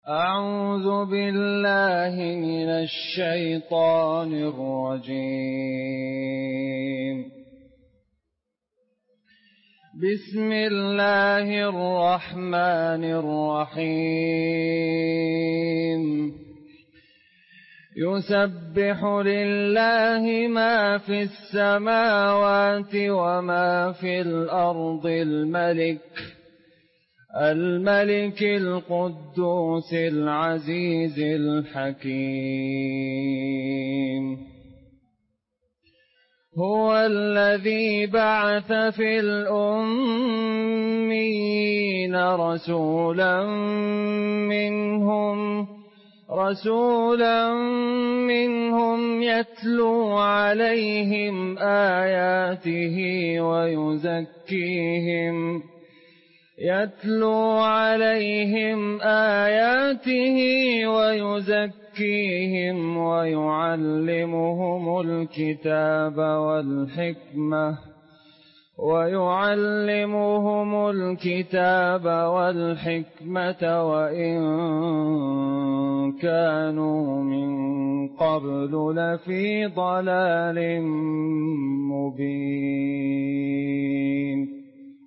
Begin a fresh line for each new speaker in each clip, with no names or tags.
أعوذ بالله من الشيطان الرجيم. بسم الله الرحمن الرحيم. يسبح لله ما في السماوات وما في الأرض الملك القدوس العزيز الحكيم. هو الذي بعث في الأميين رسولا منهم يتلو عليهم آياته ويزكيهم ويعلمهم الكتاب والحكمة وإن كانوا من قبل لفي ضلال مبين.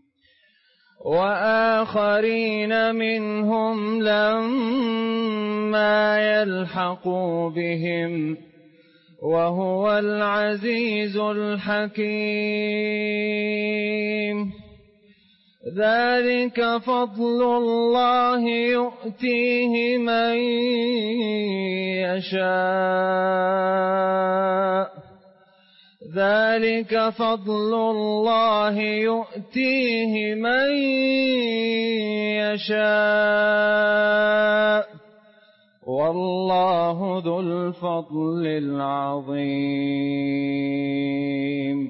وآخرين منهم لما يلحقوا بهم وهو العزيز الحكيم. ذلك فضل الله يؤتيه من يشاء والله ذو الفضل العظيم.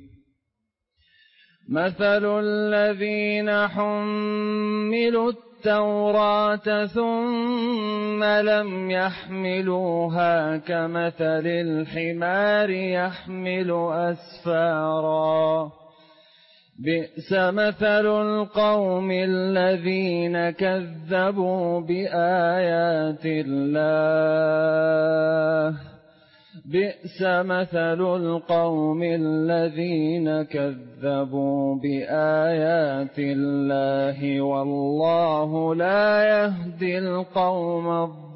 مثل الذين حملوا التوراة ثم لم يحملوها كمثل الحمار يحمل أسفارا. بئس مثل القوم الذين كذبوا بآيات الله والله لا يهدي القوم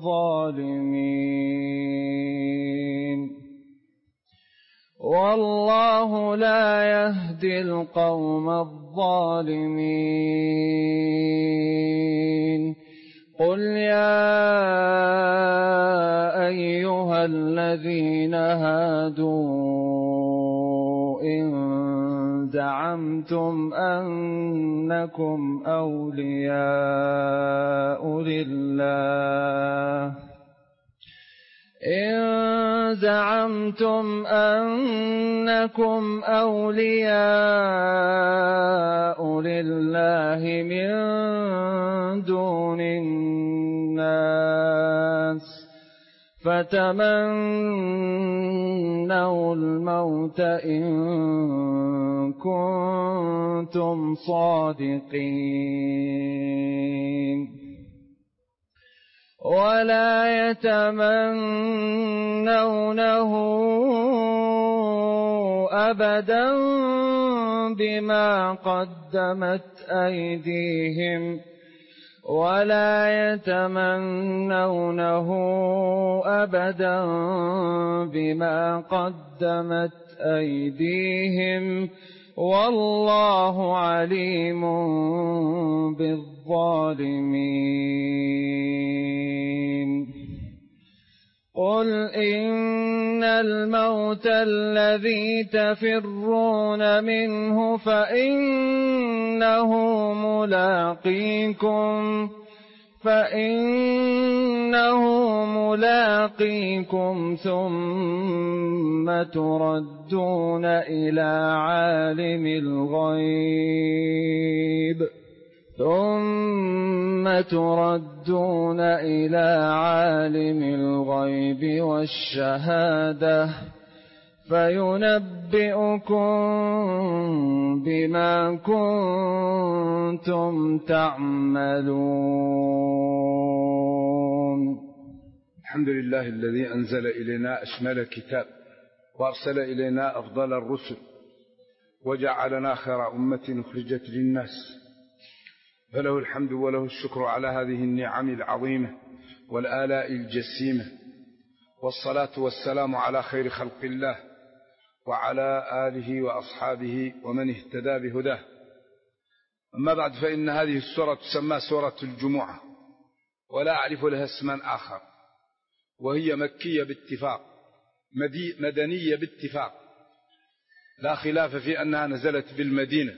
الظالمين. قل يا أيها الذين هادوا إن زعمتم أنكم أولياء لله من دون الناس فتمنوا الموت إن كنتم صادقين. ولا يتمنونه أبدا بما قدمت أيديهم والله عليم بالظالمين. قل إن الموت الذي تفرون منه فإنه ملاقيكم ثم تردون إلى عالم الغيب والشهادة فينبئكم بما كنتم تعملون.
الحمد لله الذي أنزل إلينا أشمل كتاب وأرسل إلينا أفضل الرسل وجعلنا خير أمة أخرجت للناس، فله الحمد وله الشكر على هذه النعم العظيمة والآلاء الجسيمة، والصلاة والسلام على خير خلق الله وعلى آله وأصحابه ومن اهتدى بهداه. أما بعد، فإن هذه السورة تسمى سورة الجمعة، ولا أعرف لها اسما آخر، وهي مكية باتفاق، مدنية باتفاق، لا خلاف في أنها نزلت بالمدينة،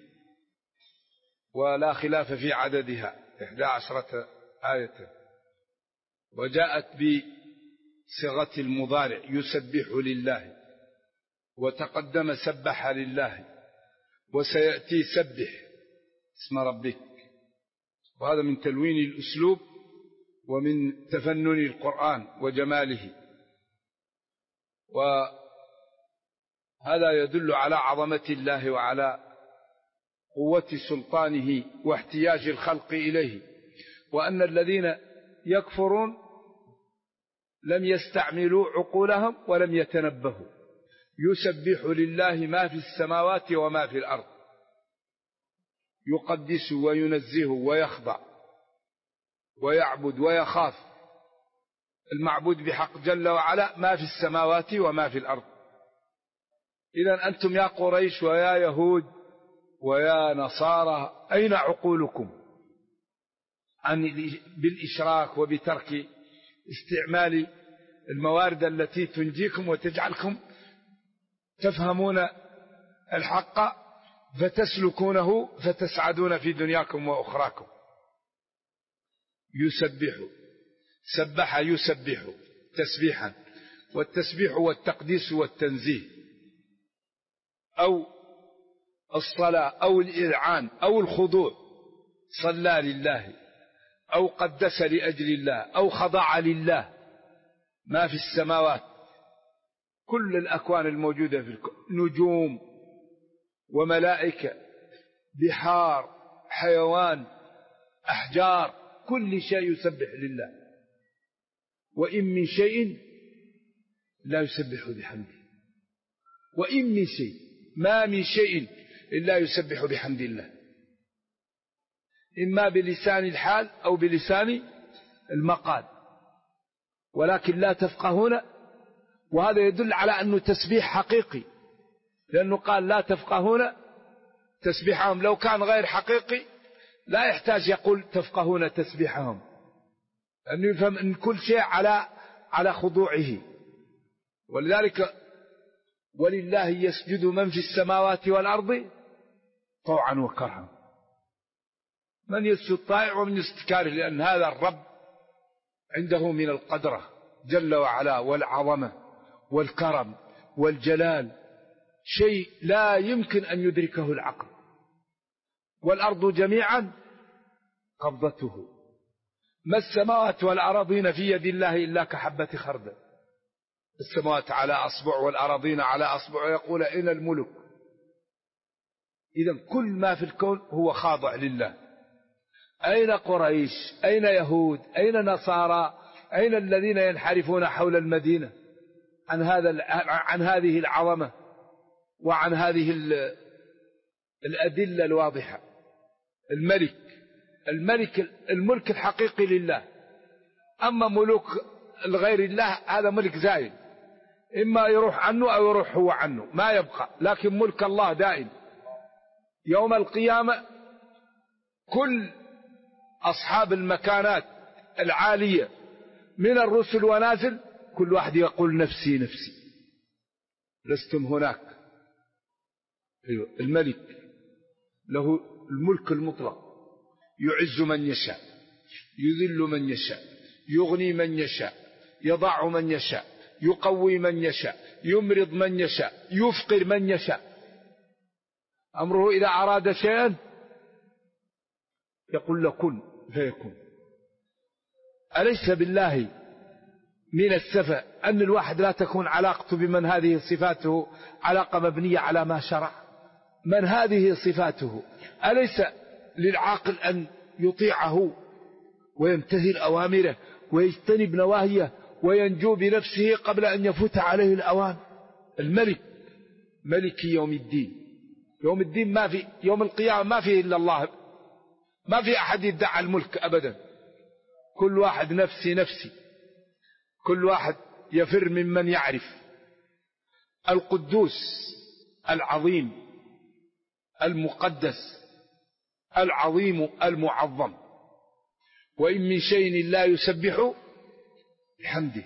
ولا خلاف في عددها 11 آية، وجاءت بصيغة المضارع يسبح لله، وتقدم سبح لله، وسيأتي سبح اسم ربك، وهذا من تلوين الأسلوب ومن تفنن القرآن وجماله، وهذا يدل على عظمة الله وعلى قوة سلطانه واحتياج الخلق إليه، وأن الذين يكفرون لم يستعملوا عقولهم ولم يتنبهوا. يسبح لله ما في السماوات وما في الأرض، يقدس وينزه ويخضع ويعبد ويخاف المعبود بحق جل وعلا ما في السماوات وما في الأرض. إذن أنتم يا قريش ويا يهود ويا نصارى أين عقولكم بالإشراك وبترك استعمال الموارد التي تنجيكم وتجعلكم تفهمون الحق فتسلكونه فتسعدون في دنياكم وأخراكم؟ يسبح، سبح يسبح تسبيحا، والتسبيح هو التقديس والتنزيه، أو الصلاة أو الإذعان أو الخضوع، صلى لله أو قدس لأجل الله أو خضع لله. ما في السماوات كل الأكوان الموجودة في الكون، نجوم وملائكة، بحار، حيوان، أحجار، كل شيء يسبح لله، وإن من شيء لا يسبح بحمده، وإن من شيء، ما من شيء إلا يسبح بحمد الله، إما بلسان الحال أو بلسان المقال، ولكن لا تفقهون. وهذا يدل على أنه تسبيح حقيقي، لأنه قال لا تفقهون تسبيحهم. لو كان غير حقيقي لا يحتاج يقول تفقهون تسبيحهم، لأنه يفهم أن كل شيء على خضوعه. ولذلك ولله يسجد من في السماوات والأرض طوعا وكرها، من يسجد طائع ومن يسجد كاره، لأن هذا الرب عنده من القدرة جل وعلا والعظمة والكرم والجلال شيء لا يمكن أن يدركه العقل. والأرض جميعا قبضته، ما السماوات والأراضين في يد الله إلا كحبة خردل، السماوات على أصبع والأراضين على أصبع، يقول أين الملك؟ إذن كل ما في الكون هو خاضع لله. أين قريش؟ أين يهود؟ أين نصارى؟ أين الذين ينحرفون حول المدينة عن هذه العظمة وعن هذه الأدلة الواضحة؟ الملك الحقيقي لله. أما ملوك الغير الله هذا ملك زائل، إما يروح عنه أو يروح هو عنه، ما يبقى. لكن ملك الله دائم. يوم القيامة كل أصحاب المكانات العالية من الرسل ونازل، كل واحد يقول نفسي نفسي، لستم هناك. الملك له الملك المطلق، يعز من يشاء، يذل من يشاء، يغني من يشاء، يضع من يشاء، يقوي من يشاء، يمرض من يشاء، يفقر من يشاء. أمره إذا أراد شيئا يقول له كن فيكون. أليس بالله من السفة أن الواحد لا تكون علاقته بمن هذه صفاته علاقة مبنية على ما شرع؟ من هذه صفاته، أليس للعاقل أن يطيعه ويمتثل أوامره ويجتنب نواهيه وينجو بنفسه قبل أن يفوت عليه الأوان. الملك ملك يوم الدين. يوم الدين ما في، يوم القيامة ما فيه إلا الله، ما في أحد يدعي الملك أبدا. كل واحد نفسي نفسي، كل واحد يفر ممن يعرف. القدوس العظيم المقدس العظيم المعظم، وإن من شيء لا يسبح بحمده.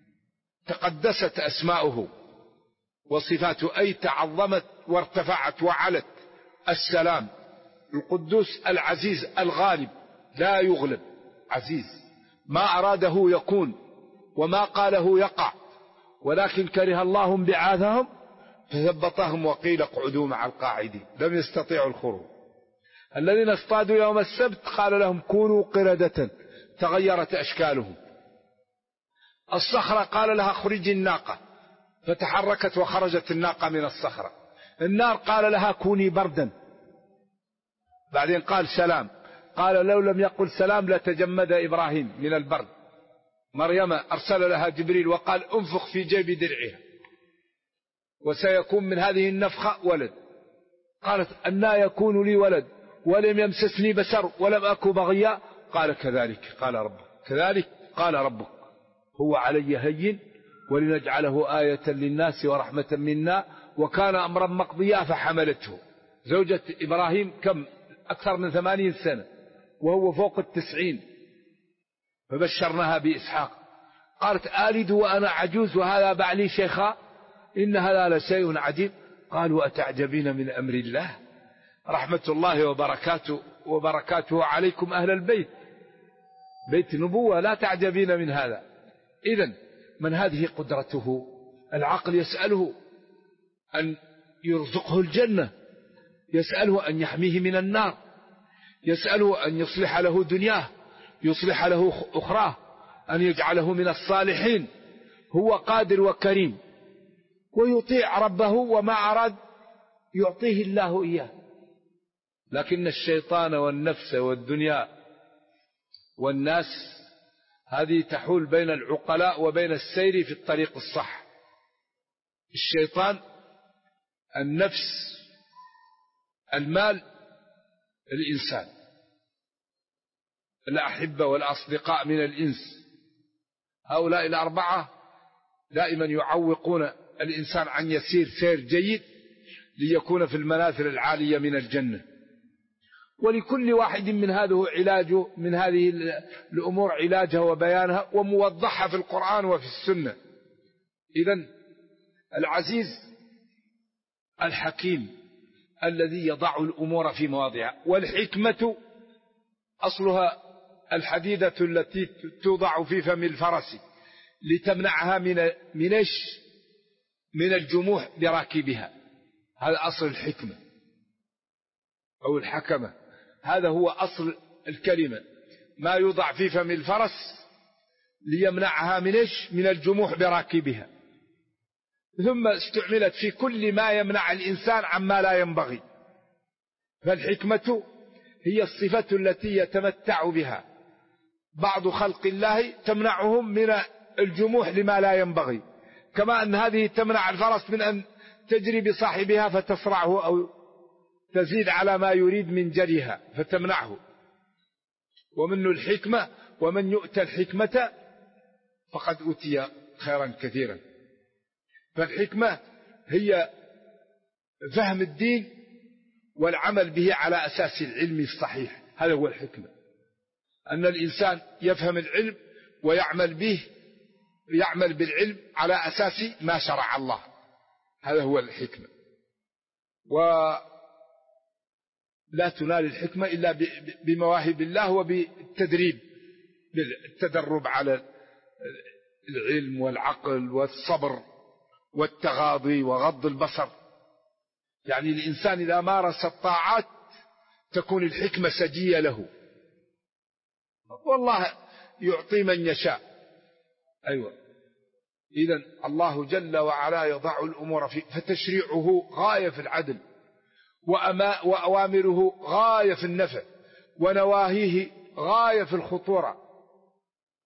تقدست أسماؤه وصفاته، أي تعظمت وارتفعت وعلت. السلام، القدوس العزيز الغالب لا يغلب، عزيز، ما أراده يكون وما قاله يقع، ولكن كره الله انبعاثهم فثبطهم وقيل اقعدوا مع القاعدين، لم يستطيعوا الخروج. الذين اصطادوا يوم السبت قال لهم كونوا قردة تغيرت أشكالهم. الصخرة قال لها اخرجي الناقة فتحركت وخرجت الناقة من الصخرة. النار قال لها كوني بردا، بعدين قال سلام، قال لو لم يقل سلام لتجمد إبراهيم من البرد. مريم أرسل لها جبريل وقال انفخ في جيب درعها وسيكون من هذه النفخة ولد. قالت أنى يكون لي ولد ولم يمسسني بشر ولم أك بغيا. قال كذلك قال ربك، كذلك قال ربك هو علي هين ولنجعله آية للناس ورحمة منا وكان أمرا مقضيا. فحملته زوجة إبراهيم كم أكثر من 80 سنة وهو فوق 90، فبشرناها بإسحاق. قالت آلد وأنا عجوز وهذا بعلي شيخا إن هذا لشيء عجيب. قالوا أتعجبين من أمر الله رحمة الله وبركاته عليكم أهل البيت، بيت نبوة، لا تعجبين من هذا. إذن من هذه قدرته. العقل يسأله أن يرزقه الجنة، يسأله أن يحميه من النار، يسأله أن يصلح له دنياه، يصلح له أخراه، أن يجعله من الصالحين. هو قادر وكريم ويطيع ربه، وما أراد يعطيه الله إياه. لكن الشيطان والنفس والدنيا والناس هذه تحول بين العقلاء وبين السير في الطريق الصح. الشيطان، النفس، المال، الإنسان، الأحبة والأصدقاء من الإنس، هؤلاء الأربعة دائما يعوقون الإنسان عن يسير سير جيد ليكون في المنازل العالية من الجنة. ولكل واحد من هذه علاجه، من هذه الأمور علاجها وبيانها وموضحها في القرآن وفي السنة. إذن العزيز الحكيم الذي يضع الأمور في مواضعها. والحكمة أصلها الحديدة التي توضع في فم الفرس لتمنعها من الجموح براكبها. هذا أصل الحكمة أو الحكمة، هذا هو أصل الكلمة، ما يوضع في فم الفرس ليمنعها من الجموح براكبها. ثم استعملت في كل ما يمنع الإنسان عما لا ينبغي. فالحكمة هي الصفة التي يتمتع بها بعض خلق الله تمنعهم من الجموح لما لا ينبغي، كما أن هذه تمنع الفرس من أن تجري بصاحبها فتصرعه أو تزيد على ما يريد من جريها فتمنعه. ومنه الحكمة، ومن يؤتى الحكمة فقد أوتي خيرا كثيرا. فالحكمة هي فهم الدين والعمل به على أساس العلم الصحيح. هذا هو الحكمة، أن الإنسان يفهم العلم ويعمل به، يعمل بالعلم على أساس ما شرع الله. هذا هو الحكمة. ولا تنال الحكمة إلا بمواهب الله وبالتدريب، بالتدرب على العلم والعقل والصبر والتغاضي وغض البصر. يعني الإنسان إذا مارس الطاعات تكون الحكمة سجية له، والله يعطي من يشاء. أيوة. إذن الله جل وعلا يضع الأمور فتشريعه غاية في العدل، وأوامره غاية في النفع، ونواهيه غاية في الخطورة.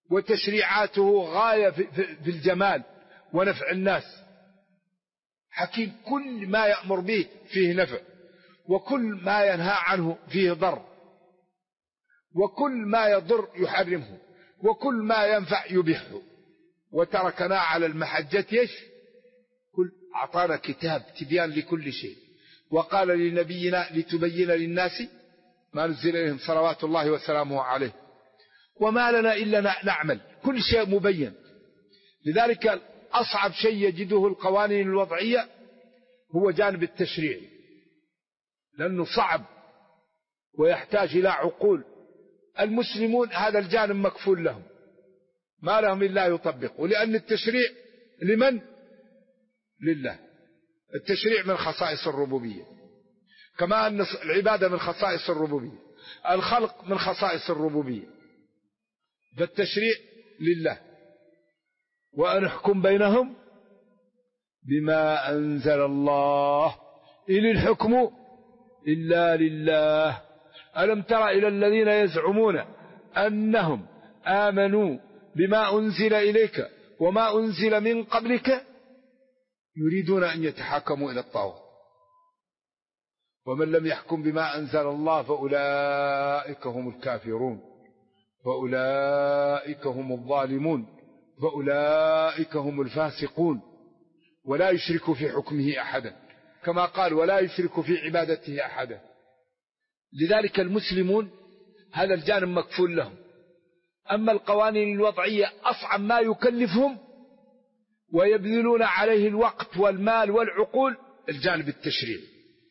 وتشريعاته غاية في الجمال ونفع الناس. حكيم، كل ما يأمر به فيه نفع، وكل ما ينهى عنه فيه ضر، وكل ما يضر يحرمه، وكل ما ينفع يبيحه، وتركنا على المحجة كل أعطانا كتاب تبيان لكل شيء، وقال لنبينا لتبين للناس ما نزل إليهم صلوات الله وسلامه عليه، وما لنا إلا نعمل، كل شيء مبين. لذلك أصعب شيء يجده القوانين الوضعية هو جانب التشريع، لأنه صعب ويحتاج إلى عقول. المسلمون هذا الجانب مكفول لهم، ما لهم إلا يطبقوا، لأن التشريع لمن؟ لله. التشريع من خصائص الربوبية، كما أن العبادة من خصائص الربوبية، الخلق من خصائص الربوبية، فالتشريع لله. وأن احكم بينهم بما أنزل الله إن الحكم إلا لله. ألم تر إلى الذين يزعمون أنهم آمنوا بما أنزل إليك وما أنزل من قبلك يريدون أن يتحاكموا إلى الطاغوت ومن لم يحكم بما أنزل الله فأولئك هم الكافرون، فأولئك هم الظالمون، فأولئك هم الفاسقون. ولا يشرك في حكمه أحدا، كما قال ولا يشرك في عبادته أحدا. لذلك المسلمون هذا الجانب مكفول لهم. أما القوانين الوضعية أصعب ما يكلفهم ويبذلون عليه الوقت والمال والعقول الجانب التشريعي.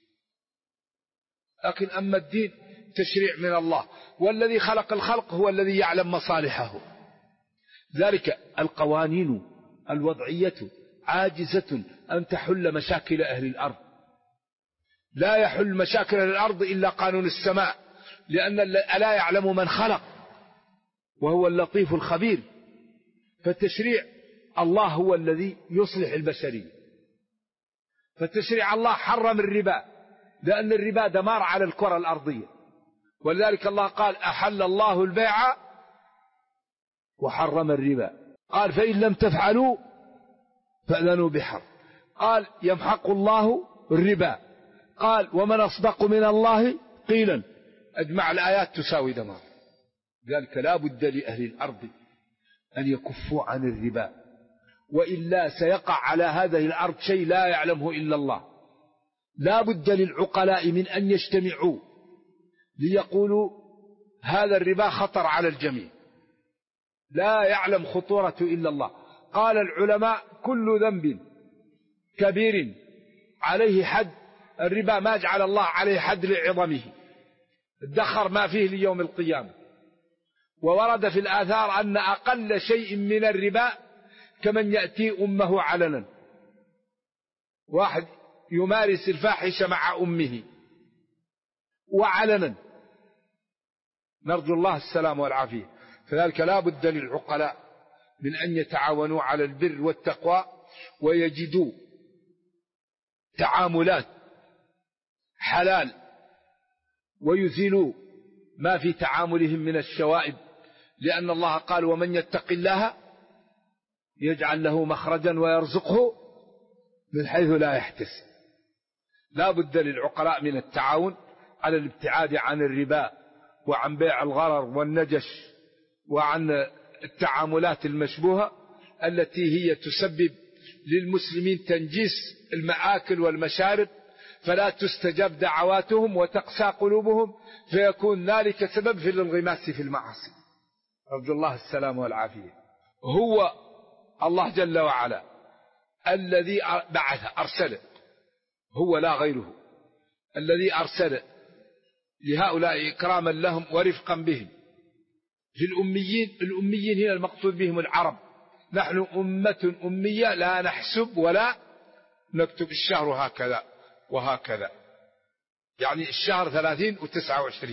لكن أما الدين تشريع من الله، والذي خلق الخلق هو الذي يعلم مصالحه. ذلك القوانين الوضعية عاجزة أن تحل مشاكل أهل الأرض. لا يحل مشاكل الأرض إلا قانون السماء، لأن ألا يعلم من خلق وهو اللطيف الخبير. فالتشريع الله هو الذي يصلح البشرية. فالتشريع الله حرم الربا، لأن الربا دمار على الكرة الأرضية، ولذلك الله قال أحل الله البيع وحرم الربا. قال فإن لم تفعلوا فأذنوا بحرب. قال يمحق الله الربا. قال ومن أصدق من الله قيلا. أجمع الآيات تساوي دمار. ذلك لا بد لأهل الأرض أن يكفوا عن الربا، وإلا سيقع على هذه الأرض شيء لا يعلمه إلا الله. لا بد للعقلاء من أن يجتمعوا ليقولوا هذا الربا خطر على الجميع، لا يعلم خطورته إلا الله. قال العلماء كل ذنب كبير عليه حد، الربا ما جعل الله عليه حد لعظمه، ادخر ما فيه ليوم القيامة. وورد في الآثار أن أقل شيء من الربا كمن يأتي أمه علنا، واحد يمارس الفاحشة مع أمه وعلنا، نرجو الله السلام والعافية. فذلك لا بد للعقلاء من أن يتعاونوا على البر والتقوى ويجدوا تعاملات حلال ويزيلوا ما في تعاملهم من الشوائب، لأن الله قال ومن يتق الله يجعل له مخرجا ويرزقه من حيث لا يحتسب. لا بد للعقلاء من التعاون على الابتعاد عن الربا وعن بيع الغرر والنجش وعن التعاملات المشبوهة التي هي تسبب للمسلمين تنجيس المآكل والمشارب، فلا تستجاب دعواتهم وتقسى قلوبهم، فيكون ذلك سبب في الانغماس في المعاصي. أرجو الله السلام والعافية. هو الله جل وعلا الذي بعث أرسل، هو لا غيره، الذي أرسل لهؤلاء إكراما لهم ورفقا بهم. في الأميين هنا المقصود بهم العرب. نحن أمة أمية لا نحسب ولا نكتب، الشهر هكذا وهكذا، يعني الشهر 30 و29.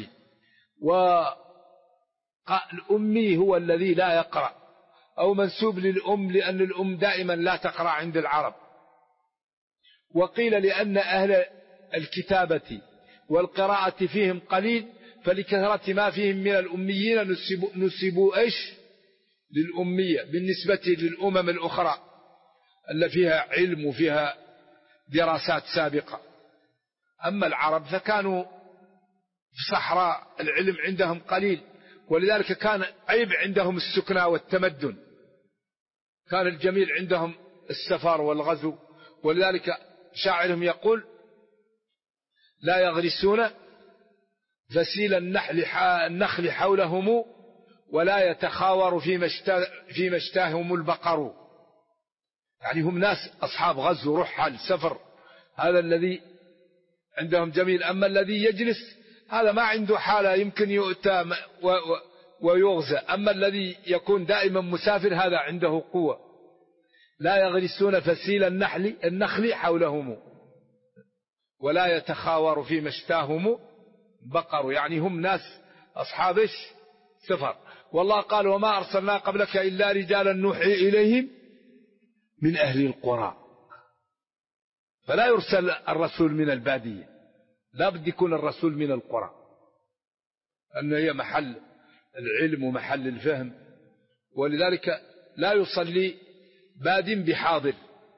والأمي هو الذي لا يقرأ، أو منسوب للأم، لأن الأم دائما لا تقرأ عند العرب. وقيل لأن أهل الكتابة والقراءة فيهم قليل، فلكثرة ما فيهم من الأميين نسبوا إيش للأمية بالنسبة للأمم الأخرى اللي فيها علم وفيها دراسات سابقة. أما العرب فكانوا في صحراء، العلم عندهم قليل، ولذلك كان عيب عندهم السكنى والتمدن، كان الجميل عندهم السفر والغزو. ولذلك شاعرهم يقول: لا يغرسون فسيل النخل حولهم ولا يتخاور فيما اشتاهم البقر. يعني هم ناس أصحاب غزو، رحل، سفر، هذا الذي عندهم جميل. أما الذي يجلس هذا ما عنده حالة، يمكن يؤتى ويغزى. أما الذي يكون دائما مسافر هذا عنده قوة. لا يغرسون فسيل النخل حولهم ولا يتخاور فيما اشتاهم بقر. يعني هم ناس أصحاب سفر. والله قال: وما أرسلنا قبلك إلا رجالا نوحي إليهم من أهل القرى. فلا يرسل الرسول من البادية، لا بد يكون الرسول من القرى، أنه هي محل العلم ومحل الفهم. ولذلك لا يصلي باد بحاضر.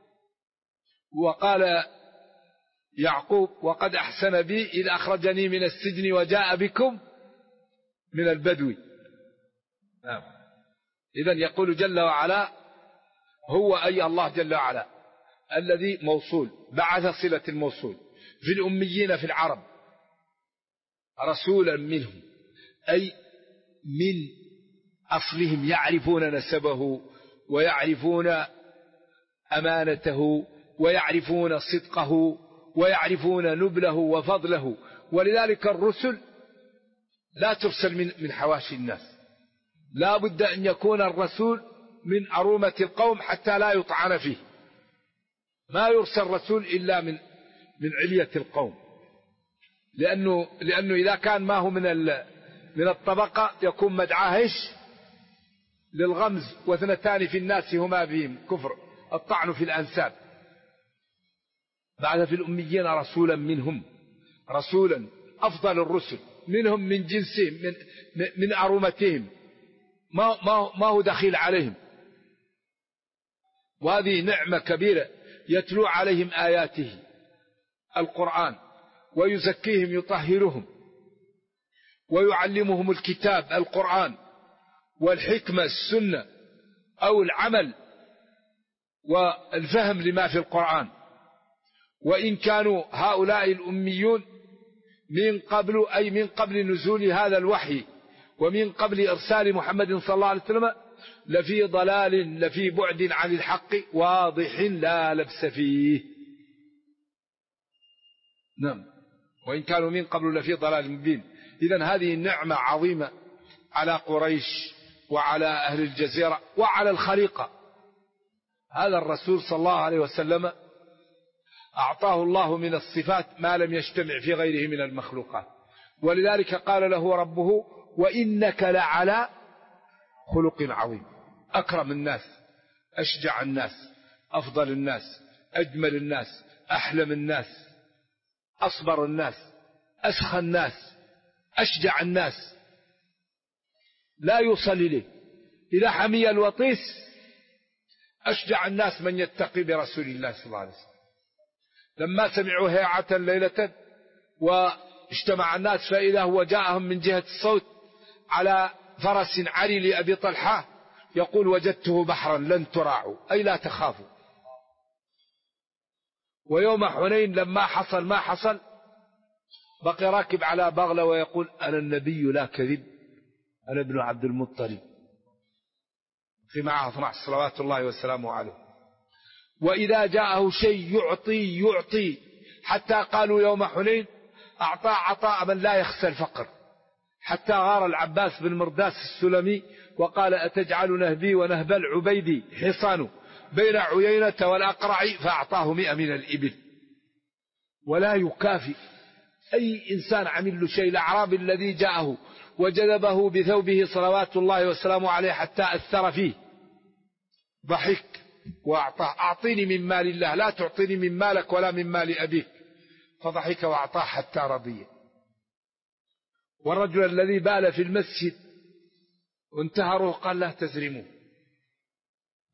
وقال يعقوب: وقد أحسن بي إذ أخرجني من السجن وجاء بكم من البدو. إذن يقول جل وعلا هو أي الله جل وعلا الذي موصول، بعث صلة الموصول في الأميين في العرب رسولا منهم، أي من أصلهم، يعرفون نسبه ويعرفون أمانته ويعرفون صدقه ويعرفون نبله وفضله. ولذلك الرسل لا ترسل من حواشي الناس، لا بد أن يكون الرسول من أرومة القوم حتى لا يطعن فيه. ما يرسل رسول إلا من علية القوم، لأنه إذا كان ما هو من الطبقة يكون مدعاه للغمز. واثنتان في الناس هما بهم كفر، الطعن في الأنساب. بعد في الأميين رسولا منهم، رسولا أفضل الرسل منهم، من جنسهم، من أرومتهم، ما هو دخيل عليهم. وهذه نعمة كبيرة. يتلو عليهم آياته القرآن ويزكيهم يطهرهم ويعلمهم الكتاب القرآن والحكمة السنة أو العمل والفهم لما في القرآن. وإن كانوا هؤلاء الأميون من قبل، أي من قبل نزول هذا الوحي ومن قبل إرسال محمد صلى الله عليه وسلم، لفي ضلال، لفي بعد عن الحق واضح لا لبس فيه. نعم، وإن كانوا من قبل لفي ضلال مبين. إذن هذه نعمة عظيمة على قريش وعلى أهل الجزيرة وعلى الخليقة. هذا الرسول صلى الله عليه وسلم أعطاه الله من الصفات ما لم يجتمع في غيره من المخلوقات. ولذلك قال له ربه: وإنك لعلى خلق عظيم. أكرم الناس، أشجع الناس، أفضل الناس، أجمل الناس، أحلم الناس، أصبر الناس، أسخى الناس، أشجع الناس، لا يوصل إليه. إذا حمي الوطيس أشجع الناس من يتقي برسول الله صلى الله عليه وسلم. لما سمعوا هيعة ليلة واجتمع الناس فإذا هو جاءهم من جهة الصوت على فرس عري لأبي طلحة يقول: وجدته بحرا لن تراعوا، أي لا تخافوا. ويوم حنين لما حصل ما حصل بقي راكب على بغلة ويقول: أنا النبي لا كذب، أنا ابن عبد المطلب، في معه 12 صلوات الله وسلامه عليه. وإذا جاءه شيء يعطي حتى قالوا يوم حنين أعطى عطاء من لا يخشى الفقر، حتى غار العباس بن مرداس السلمي وقال: أتجعل نهبي ونهب العبيدي حصان بين عيينة والأقرع، فأعطاه 100 من الإبل. ولا يكافئ أي إنسان عمل له شيء. الأعرابي الذي جاءه وجذبه بثوبه صلوات الله وسلامه عليه حتى أثر فيه ضحك وأعطاه: أعطيني من مال الله، لا تعطيني من مالك ولا من مال أبيك. فضحك وأعطاه حتى رضي. والرجل الذي بال في المسجد وانتهروه قال: لا تزرموه،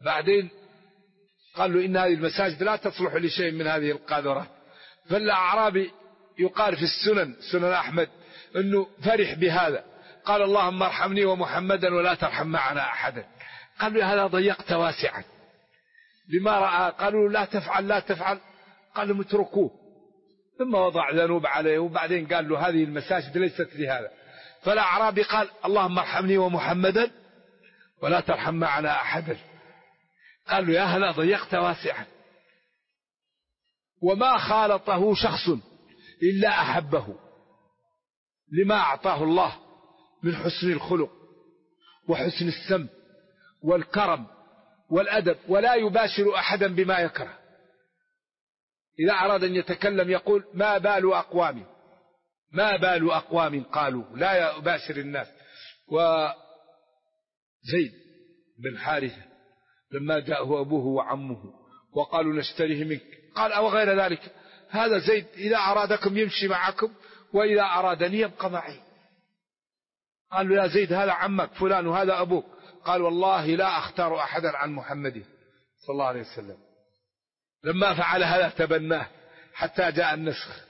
بعدين قال له إن هذه المساجد لا تصلح لشيء من هذه القاذورات. فالأعرابي يقال في السنن، سنن أحمد، أنه فرح بهذا، قال اللهم ارحمني ومحمدا ولا ترحم معنا أحدا. قالوا هذا ضيقت واسعا، لما رأى قالوا لا تفعل لا تفعل، قالوا اتركوه. ثم وضع ذنوب عليه، وبعدين قال له هذه المساجد ليست لهذا. فالأعرابي قال اللهم ارحمني ومحمدا ولا ترحم معنا أحدا. قال له يا هلا ضيقت واسعا. وما خالطه شخص إلا أحبه لما أعطاه الله من حسن الخلق وحسن السمت والكرم والأدب، ولا يباشر أحدا بما يكره. إذا أراد أن يتكلم يقول ما بال أقوام، ما بال أقوام قالوا، لا يباشر الناس. وزيد بن حارثة لما جاءه أبوه وعمه وقالوا نشتريه منك، قال أو غير ذلك، هذا زيد إذا أرادكم يمشي معكم وإذا أرادني يبقى معي. قالوا يا زيد هذا عمك فلان وهذا أبوك، قال والله لا أختار أحدا عن محمد صلى الله عليه وسلم. لما فعل هذا تبناه حتى جاء النسخ،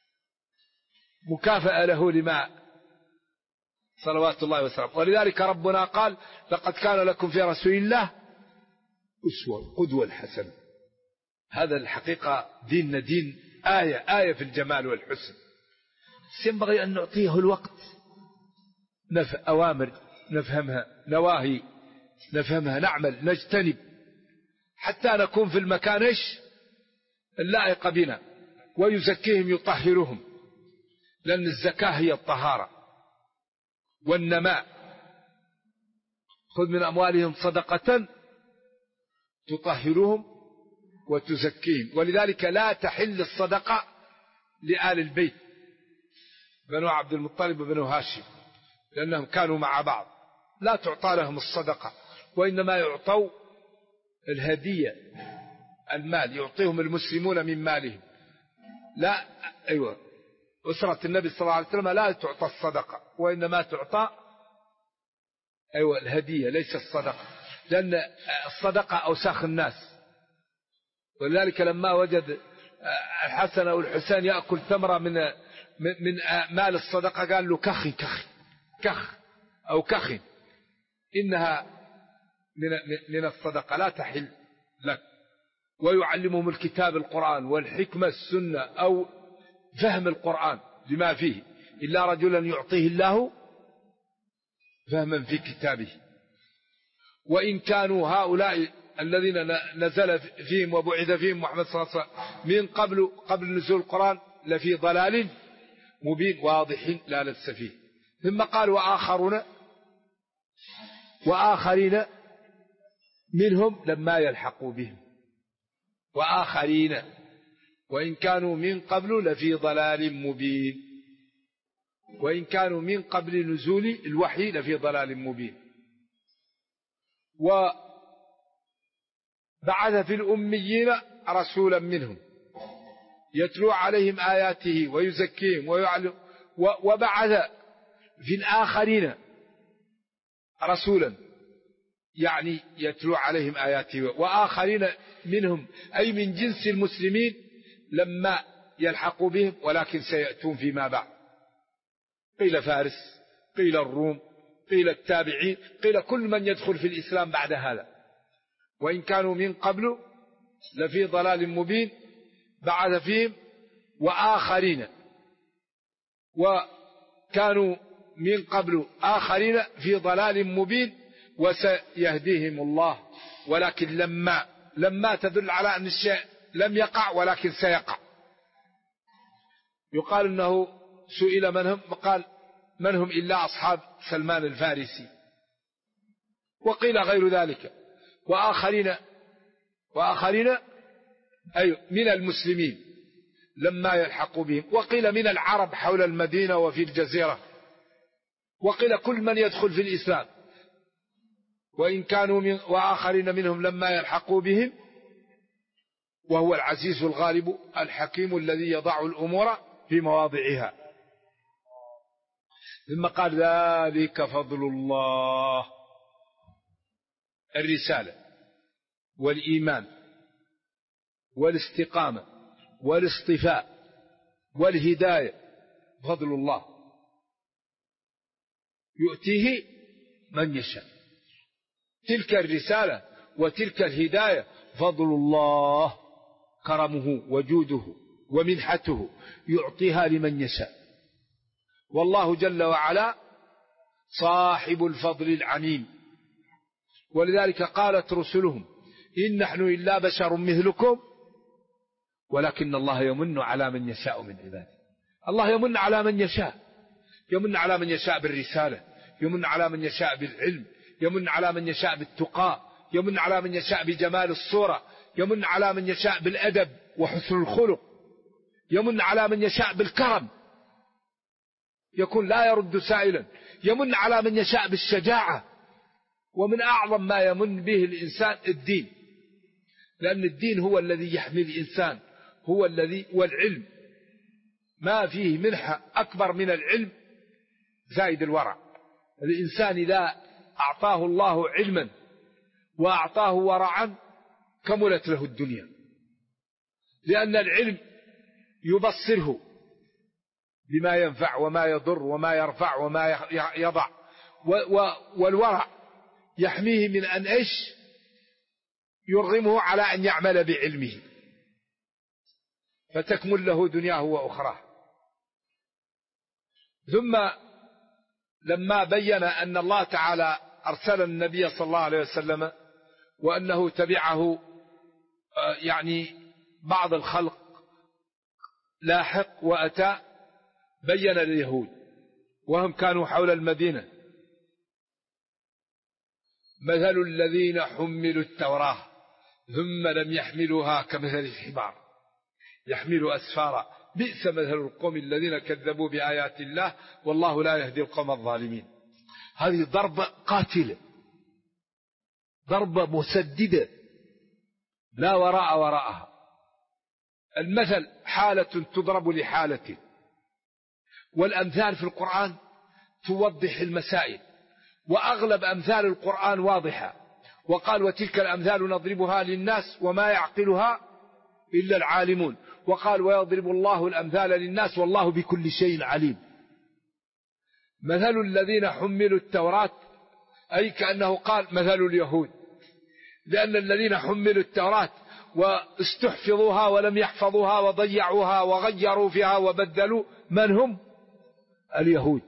مكافأة له لما صلوات الله وسلامه. ولذلك ربنا قال لقد كان لكم في رسول الله أسوة قدوة حسنة. هذا الحقيقة ديننا دين آية في الجمال والحسن، ينبغي أن نعطيه الوقت، أوامر نفهمها، نواهي نفهمها، نعمل نجتنب، حتى نكون في المكان اللائق بنا. ويزكيهم يطهرهم، لأن الزكاة هي الطهارة والنماء. خذ من أموالهم صدقة تطهرهم وتزكيهم. ولذلك لا تحل الصدقة لآل البيت بنو عبد المطلب وبنو هاشم، لأنهم كانوا مع بعض، لا تعطى لهم الصدقة، وإنما يعطوا الهدية، المال يعطيهم المسلمون من مالهم. لا أيوة، أسرة النبي صلى الله عليه وسلم لا تعطى الصدقة، وإنما تعطى أيوة الهدية ليس الصدقة، لأن الصدقة أوساخ الناس. ولذلك لما وجد الحسن أو الحسين يأكل ثمرة من مال الصدقة قال له كخ أو كخ، إنها من الصدقة لا تحل لك. ويعلمهم الكتاب القرآن والحكمة السنة أو فهم القرآن بما فيه، إلا رجلا يعطيه الله فهما في كتابه. وإن كانوا هؤلاء الذين نزل فيهم وبعث فيهم محمد صلى الله عليه وسلم من قبل نزول القرآن لفي ضلال مبين واضح لا لبس فيه. ثم قال وآخرين منهم لما يلحقوا بهم، وآخرين وإن كانوا من قبل لفي ضلال مبين، وإن كانوا من قبل نزول الوحي لفي ضلال مبين. وبعث في الأميين رسولا منهم يتلو عليهم آياته ويزكيهم ويعلم. وبعث في الآخرين رسولا، يعني يتلو عليهم آياته، وآخرين منهم أي من جنس المسلمين لما يلحقوا بهم، ولكن سيأتون فيما بعد. قيل فارس، قيل الروم، قيل التابعين، قيل كل من يدخل في الإسلام بعد هذا. وإن كانوا من قبل لفي ضلال مبين بعث فيهم وآخرين، وكانوا من قبل آخرين في ضلال مبين وسيهديهم الله. ولكن لما تدل على أن الشيء لم يقع ولكن سيقع. يقال أنه سئل من هم، قال من هم إلا أصحاب سلمان الفارسي، وقيل غير ذلك. وآخرين أي من المسلمين لما يلحقوا بهم، وقيل من العرب حول المدينة وفي الجزيرة، وقيل كل من يدخل في الإسلام. وإن كانوا وآخرين منهم لما يلحقوا بهم، وهو العزيز الغالب الحكيم الذي يضع الأمور في مواضعها. ثم قال ذلك فضل الله. الرسالة والإيمان والاستقامة والاصطفاء والهداية فضل الله يؤتيه من يشاء. تلك الرسالة وتلك الهداية فضل الله، كرمه وجوده ومنحته يعطيها لمن يشاء. والله جل وعلا صاحب الفضل العميم، ولذلك قالت رسلهم إن نحن إلا بشر مثلكم ولكن الله يمن على من يشاء من عباده. الله يمن على من يشاء، يمن على من يشاء بالرسالة، يمن على من يشاء بالعلم، يمن على من يشاء بالتقى، يمن على من يشاء بجمال الصورة، يمن على من يشاء بالأدب وحسن الخلق، يمن على من يشاء بالكرم يكون لا يرد سائلا، يمن على من يشاء بالشجاعة. ومن أعظم ما يمن به الإنسان الدين، لأن الدين هو الذي يحمي الإنسان، هو الذي، والعلم ما فيه منحة أكبر من العلم زائد الورع. الإنسان إذا أعطاه الله علما وأعطاه ورعا كملت له الدنيا، لأن العلم يبصره بما ينفع وما يضر وما يرفع وما يضع، والورع يحميه من أن يرغمه على أن يعمل بعلمه فتكمل له دنياه وأخراه. ثم لما بين أن الله تعالى أرسل النبي صلى الله عليه وسلم وأنه تبعه يعني بعض الخلق لاحق وأتى، بين لليهود وهم كانوا حول المدينة مثل الذين حملوا التوراة ثم لم يحملوها كمثل الحمار يحمل أسفارا بئس مثل القوم الذين كذبوا بآيات الله والله لا يهدي القوم الظالمين. هذه ضربة قاتلة، ضربة مسددة لا وراء وراءها. المثل حالة تضرب لحالة، والأمثال في القرآن توضح المسائل، وأغلب أمثال القرآن واضحة. وقال وتلك الأمثال نضربها للناس وما يعقلها إلا العالمون. وقال ويضرب الله الأمثال للناس والله بكل شيء عليم. مثل الذين حملوا التوراة أي كأنه قال مثل اليهود، لأن الذين حملوا التوراة واستحفظوها ولم يحفظوها وضيعوها وغيروا فيها وبدلوا، من هم؟ اليهود.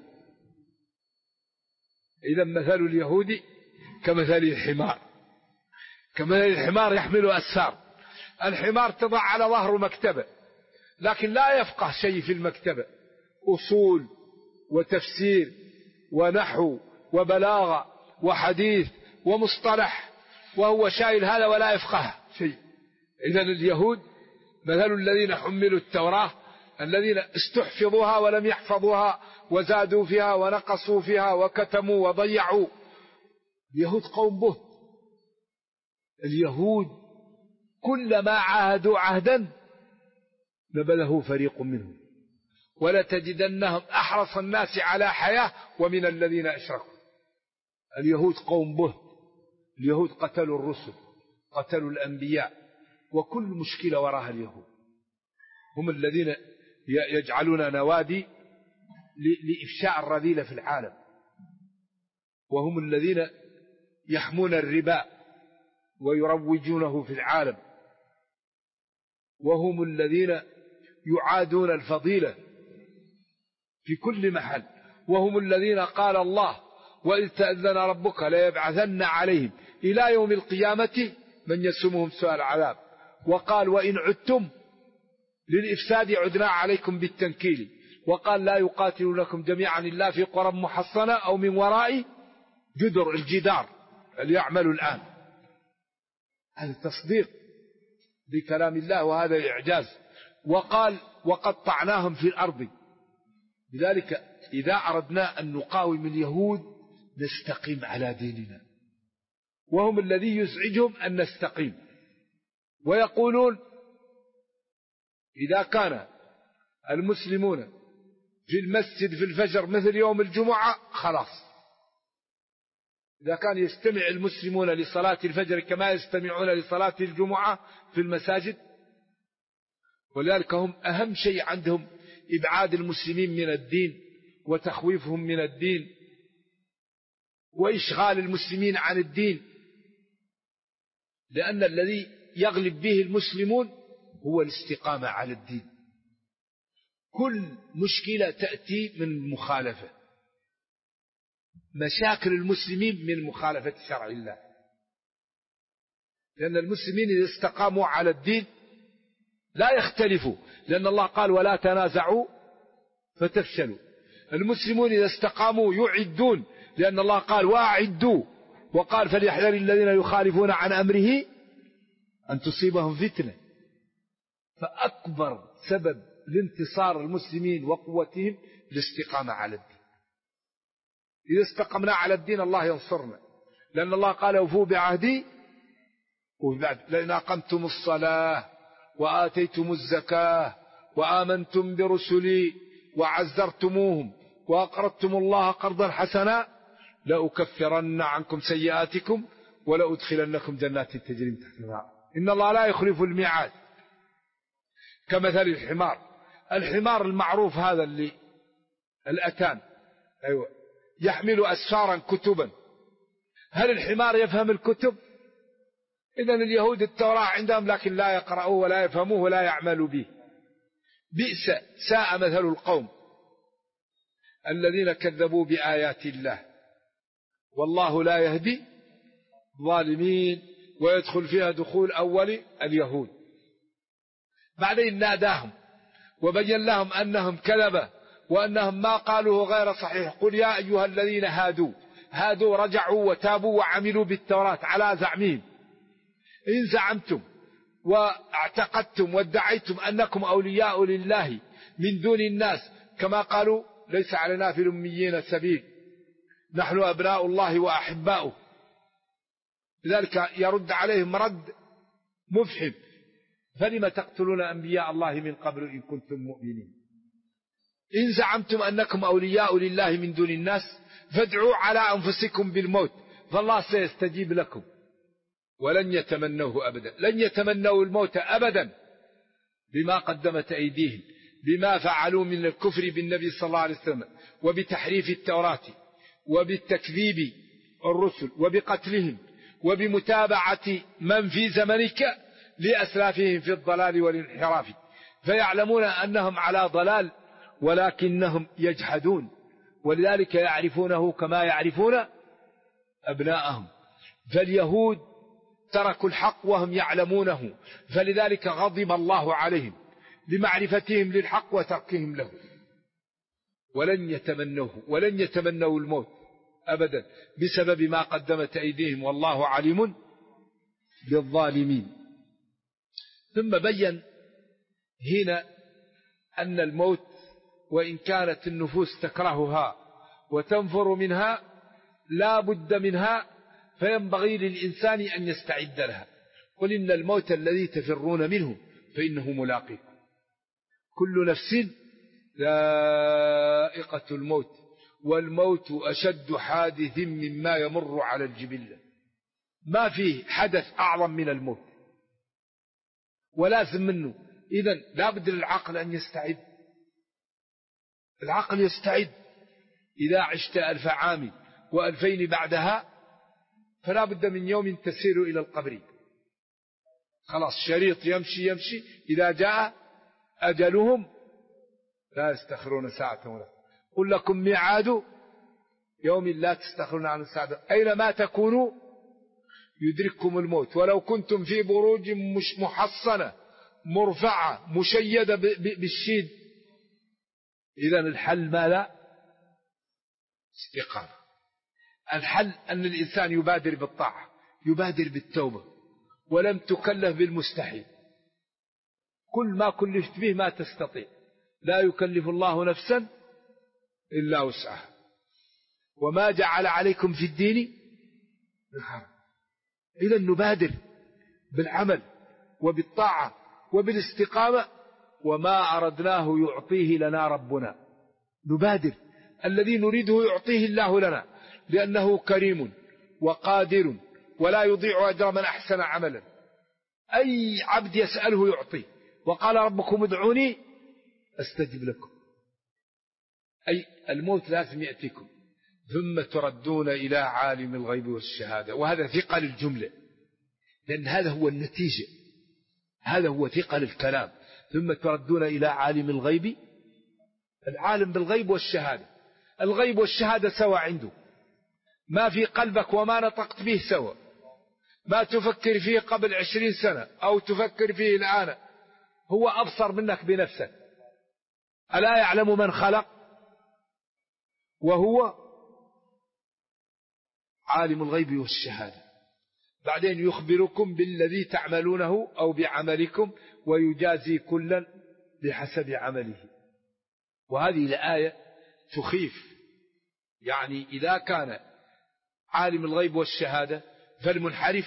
إذا مثل اليهود كمثل الحمار، كمثل الحمار يحمل أسفار. الحمار تضع على ظهره مكتبة لكن لا يفقه شيء في المكتبة، أصول وتفسير ونحو وبلاغة وحديث ومصطلح، وهو شايل هذا ولا يفقه شيء. إذن اليهود مثل الذين حملوا التوراة الذين استحفظوها ولم يحفظوها وزادوا فيها ونقصوا فيها وكتموا وضيعوا. اليهود قوم بهت. اليهود كلما عاهدوا عهدا نبذه فريق منهم ولتجدنهم أحرص الناس على حياة ومن الذين أشركوا. اليهود قوم بهت. اليهود قتلوا الرسل، قتلوا الأنبياء، وكل مشكلة وراها اليهود. هم الذين يجعلون نوادي لإفشاء الرذيلة في العالم، وهم الذين يحمون الربا ويروجونه في العالم، وهم الذين يعادون الفضيلة في كل محل، وهم الذين قال الله وإذ تأذن ربك ليبعثن عليهم إلى يوم القيامة من يسومهم سوء العذاب. وقال وإن عدتم للإفساد عدنا عليكم بالتنكيل. وقال لا يقاتلونكم جميعا إلا في قرى محصنة أو من وراء جدر، الجدار اللي يعملوا الآن. هذا تصديق بكلام الله وهذا إعجاز. وقال وقطعناهم في الأرض. لذلك إذا أردنا أن نقاوم اليهود نستقيم على ديننا، وهم الذي يزعجهم أن نستقيم. ويقولون إذا كان المسلمون في المسجد في الفجر مثل يوم الجمعة خلاص إذا كان يستمع المسلمون لصلاة الفجر كما يستمعون لصلاة الجمعة في المساجد. ولذلك هم أهم شيء عندهم إبعاد المسلمين من الدين وتخويفهم من الدين وإشغال المسلمين عن الدين، لأن الذي يغلب به المسلمون هو الاستقامة على الدين. كل مشكلة تأتي من المخالفة، مشاكل المسلمين من مخالفة شرع الله، لأن المسلمين إذا استقاموا على الدين لا يختلفوا، لأن الله قال ولا تنازعوا فتفشلوا. المسلمون إذا استقاموا يعدون، لأن الله قال وأعدوا، وقال فليحذر الذين يخالفون عن أمره أن تصيبهم فتنة. فأكبر سبب لانتصار المسلمين وقوتهم الاستقامة على الدين. إذا استقمنا على الدين الله ينصرنا، لأن الله قال وفوا بعهدي لئن أقمتم الصلاة وآتيتم الزكاة وآمنتم برسلي وعزرتموهم وأقرضتم الله قرضا حسنا لأكفرن عنكم سيئاتكم ولأدخلنكم جنات تجري من تحتها الأنهار إن الله لا يخلف الميعاد. كمثل الحمار المعروف هذا اللي الأتان، أيوة، يحمل أسفارا كتبا. هل الحمار يفهم الكتب؟ إذن اليهود التوراة عندهم لكن لا يقرأوه ولا يفهموه ولا يعملوا به. ساء مثل القوم الذين كذبوا بآيات الله والله لا يهدي الظالمين. ويدخل فيها دخول أول اليهود. بعدين ناداهم وبين لهم أنهم كذبة وأنهم ما قالوه غير صحيح. قل يا أيها الذين هادوا رجعوا وتابوا وعملوا بالتوراة على زعمهم. إن زعمتم واعتقدتم وادعيتم أنكم أولياء لله من دون الناس كما قالوا ليس علينا في الأميين سبيل نحن أبناء الله وأحباؤه. لذلك يرد عليهم رد مفحم فلم تقتلون أنبياء الله من قبل إن كنتم مؤمنين. إن زعمتم أنكم أولياء لله من دون الناس فادعوا على أنفسكم بالموت فالله سيستجيب لكم ولن يتمنوه أبدا. لن يتمنوا الموت أبدا بما قدمت أيديهم، بما فعلوا من الكفر بالنبي صلى الله عليه وسلم وبتحريف التوراة وبالتكذيب الرسل وبقتلهم وبمتابعة من في زمنك لأسلافهم في الضلال والانحراف. فيعلمون أنهم على ضلال ولكنهم يجحدون، ولذلك يعرفونه كما يعرفون أبناءهم. فاليهود تركوا الحق وهم يعلمونه، فلذلك غضب الله عليهم لمعرفتهم للحق وتركهم له. ولن يتمنوا الموت أبدا بسبب ما قدمت أيديهم والله عليم بالظالمين. ثم بين هنا أن الموت وإن كانت النفوس تكرهها وتنفر منها لا بد منها، فينبغي للإنسان أن يستعد لها. قل إن الموت الذي تفرون منه فإنه ملاقيكم كل نفس ذائقة الموت والموت أشد حادث مما يمر على الجبلة. ما فيه حدث أعظم من الموت ولازم منه. إذن لا بد للعقل أن يستعد. العقل يستعد. إذا عشت 1000 عام و2000 بعدها فلا بد من يوم تسير إلى القبر. خلاص شريط يمشي إذا جاء أجلهم لا يستخرون ساعة ولا. قل لكم ميعاد يوم لا تستخرون عن الساعة. أينما تكونوا يدرككم الموت ولو كنتم في بروج مش محصنة مرفعة مشيدة بالشيد. إذن الحل ماذا؟ استقامة. الحل أن الإنسان يبادر بالطاعة، يبادر بالتوبة، ولم تكلف بالمستحيل. كل ما كلفت به ما تستطيع. لا يكلف الله نفسا إلا وسعها وما جعل عليكم في الدين من حرج. إذن نبادر بالعمل وبالطاعة وبالاستقامة وما أردناه يعطيه لنا ربنا. نبادر. الذي نريده يعطيه الله لنا لأنه كريم وقادر ولا يضيع أجر من أحسن عملا. أي عبد يسأله يعطيه. وقال ربكم ادعوني أستجب لكم. أي الموت لازم يأتيكم. ثم تردون إلى عالم الغيب والشهادة. وهذا ثقل الجملة، لأن هذا هو النتيجة، هذا هو ثقل الكلام. ثم تردون إلى عالم الغيب. العالم بالغيب والشهادة، الغيب والشهادة سوا عنده، ما في قلبك وما نطقت به سوا. ما تفكر فيه قبل 20 سنة أو تفكر فيه الآن، هو أبصر منك بنفسك. ألا يعلم من خلق وهو عالم الغيب والشهادة. بعدين يخبركم بالذي تعملونه أو بعملكم ويجازي كلا بحسب عمله. وهذه الآية تخيف، يعني إذا كان عالم الغيب والشهادة فالمنحرف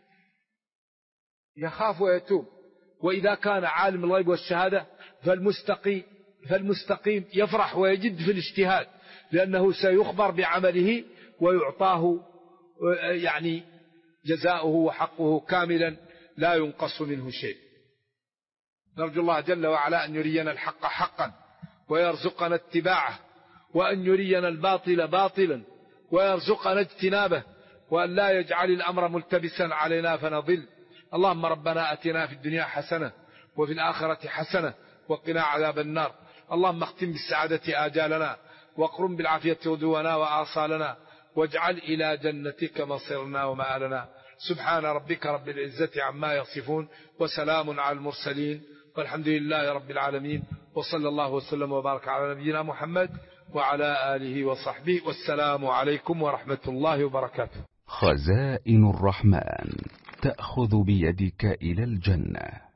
يخاف ويتوب، وإذا كان عالم الغيب والشهادة فالمستقيم يفرح ويجد في الاجتهاد، لأنه سيخبر بعمله ويعطاه يعني جزاؤه وحقه كاملا لا ينقص منه شيء. نرجو الله جل وعلا أن يرينا الحق حقا ويرزقنا اتباعه، وأن يرينا الباطل باطلا ويرزقنا اجتنابه، وأن لا يجعل الأمر ملتبسا علينا فنضل. اللهم ربنا أتنا في الدنيا حسنة وفي الآخرة حسنة وقنا عذاب النار. اللهم اختم بالسعادة آجالنا واقرم بالعافية غدونا وآصالنا، واجعل إلى جنتك مصيرنا ومآلنا. سبحان ربك رب العزة عما يصفون وسلام على المرسلين والحمد لله رب العالمين، وصلى الله وسلم وبارك على نبينا محمد وعلى آله وصحبه، والسلام عليكم ورحمة الله وبركاته.
خزائن الرحمن تأخذ بيدك إلى الجنة.